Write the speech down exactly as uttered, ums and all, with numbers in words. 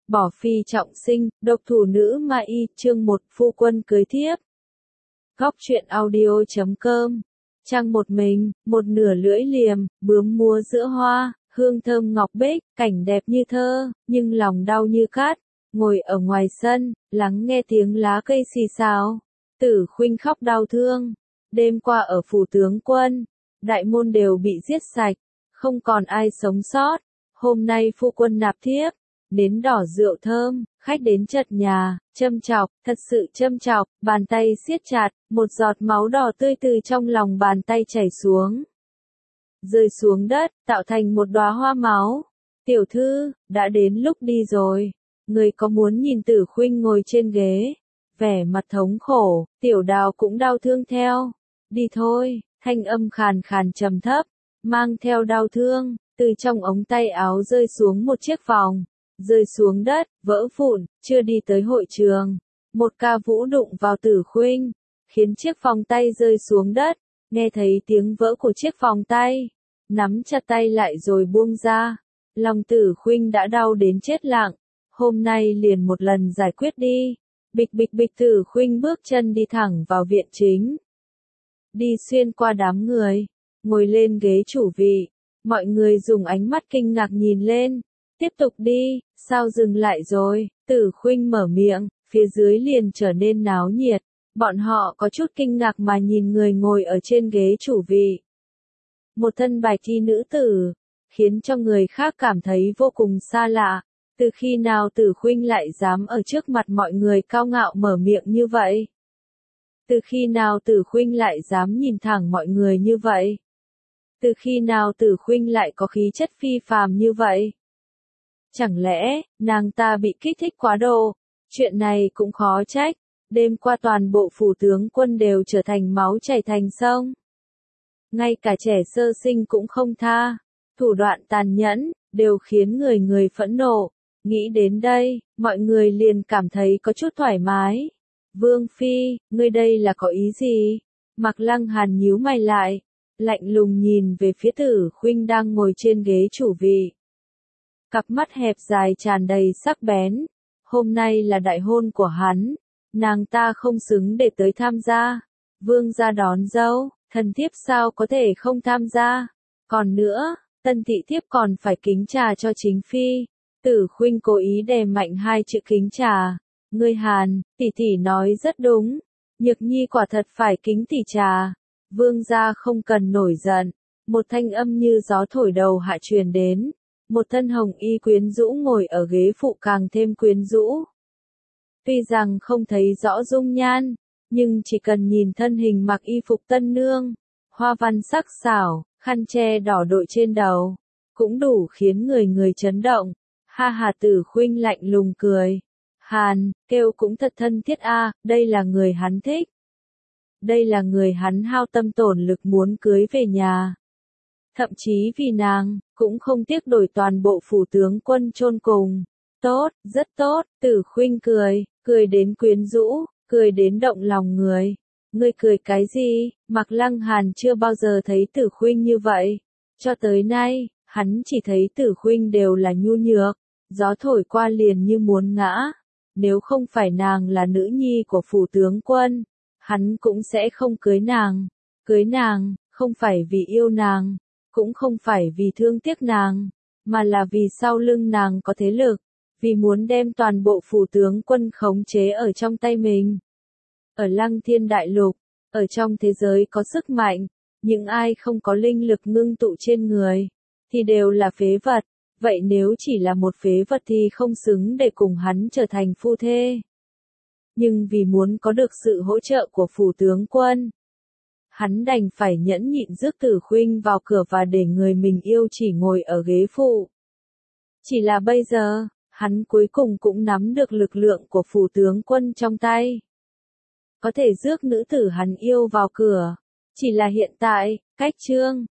Bỏ phi trọng sinh, độc thủ nữ ma y, chương một, phu quân cưới thiếp. Góc truyện audio chấm com. Trang một mình, một nửa lưỡi liềm, bướm múa giữa hoa, hương thơm ngọc bích, cảnh đẹp như thơ, nhưng lòng đau như cát. Ngồi ở ngoài sân, lắng nghe tiếng lá cây xì xào. Tử Khuynh khóc đau thương. Đêm qua ở phủ tướng quân, đại môn đều bị giết sạch, không còn ai sống sót. Hôm nay phu quân nạp thiếp, nến đỏ rượu thơm, khách đến chật nhà, châm chọc, thật sự châm chọc, bàn tay siết chặt, một giọt máu đỏ tươi từ trong lòng bàn tay chảy xuống. Rơi xuống đất, tạo thành một đóa hoa máu. Tiểu thư, đã đến lúc đi rồi. Người có muốn nhìn Tử Khuynh ngồi trên ghế, vẻ mặt thống khổ, Tiểu Đào cũng đau thương theo. Đi thôi, thanh âm khàn khàn trầm thấp, mang theo đau thương, từ trong ống tay áo rơi xuống một chiếc vòng, rơi xuống đất, vỡ vụn, chưa đi tới hội trường. Một ca vũ đụng vào Tử Khuynh, khiến chiếc vòng tay rơi xuống đất, nghe thấy tiếng vỡ của chiếc vòng tay, nắm chặt tay lại rồi buông ra. Lòng Tử Khuynh đã đau đến chết lặng, hôm nay liền một lần giải quyết đi. Bịch bịch bịch, Tử Khuynh bước chân đi thẳng vào viện chính. Đi xuyên qua đám người, ngồi lên ghế chủ vị, mọi người dùng ánh mắt kinh ngạc nhìn lên. Tiếp tục đi, sao dừng lại rồi? Tử Khuynh mở miệng, phía dưới liền trở nên náo nhiệt. Bọn họ có chút kinh ngạc mà nhìn người ngồi ở trên ghế chủ vị. Một thân bạch y nữ tử, khiến cho người khác cảm thấy vô cùng xa lạ. Từ khi nào Tử Khuynh lại dám ở trước mặt mọi người cao ngạo mở miệng như vậy? Từ khi nào Tử Khuynh lại dám nhìn thẳng mọi người như vậy? Từ khi nào Tử Khuynh lại có khí chất phi phàm như vậy? Chẳng lẽ, nàng ta bị kích thích quá độ? Chuyện này cũng khó trách. Đêm qua toàn bộ phủ tướng quân đều trở thành máu chảy thành sông. Ngay cả trẻ sơ sinh cũng không tha. Thủ đoạn tàn nhẫn, đều khiến người người phẫn nộ. Nghĩ đến đây, mọi người liền cảm thấy có chút thoải mái. Vương Phi, ngươi đây là có ý gì? Mạc Lăng Hàn nhíu mày lại, lạnh lùng nhìn về phía Tử Khuynh đang ngồi trên ghế chủ vị. Cặp mắt hẹp dài tràn đầy sắc bén. Hôm nay là đại hôn của hắn, nàng ta không xứng để tới tham gia. Vương gia đón dâu, thần thiếp sao có thể không tham gia? Còn nữa, tân thị thiếp còn phải kính trà cho chính phi. Tử Khuynh cố ý đè mạnh hai chữ kính trà. Ngươi Hàn, tỷ tỷ nói rất đúng. Nhược nhi quả thật phải kính tỷ trà. Vương gia không cần nổi giận. Một thanh âm như gió thổi đầu hạ truyền đến. Một thân hồng y quyến rũ ngồi ở ghế phụ càng thêm quyến rũ. Tuy rằng không thấy rõ dung nhan, nhưng chỉ cần nhìn thân hình mặc y phục tân nương, hoa văn sắc sảo, khăn che đỏ đội trên đầu, cũng đủ khiến người người chấn động. Ha ha, Tử Khuynh lạnh lùng cười. Hàn, kêu cũng thật thân thiết a, đây là người hắn thích. Đây là người hắn hao tâm tổn lực muốn cưới về nhà. Thậm chí vì nàng, cũng không tiếc đổi toàn bộ phủ tướng quân chôn cùng. Tốt, rất tốt, Tử Khuynh cười, cười đến quyến rũ, cười đến động lòng người. Ngươi cười cái gì? Mạc Lăng Hàn chưa bao giờ thấy Tử Khuynh như vậy. Cho tới nay, hắn chỉ thấy Tử Khuynh đều là nhu nhược, gió thổi qua liền như muốn ngã. Nếu không phải nàng là nữ nhi của phủ tướng quân, hắn cũng sẽ không cưới nàng. Cưới nàng, không phải vì yêu nàng, cũng không phải vì thương tiếc nàng, mà là vì sau lưng nàng có thế lực, vì muốn đem toàn bộ phủ tướng quân khống chế ở trong tay mình. Ở Lăng Thiên Đại Lục, ở trong thế giới có sức mạnh, những ai không có linh lực ngưng tụ trên người, thì đều là phế vật. Vậy nếu chỉ là một phế vật thì không xứng để cùng hắn trở thành phu thê. Nhưng vì muốn có được sự hỗ trợ của phủ tướng quân, hắn đành phải nhẫn nhịn rước Tử Khuynh vào cửa và để người mình yêu chỉ ngồi ở ghế phụ. Chỉ là bây giờ, hắn cuối cùng cũng nắm được lực lượng của phủ tướng quân trong tay. Có thể rước nữ tử hắn yêu vào cửa. Chỉ là hiện tại, cách Trương,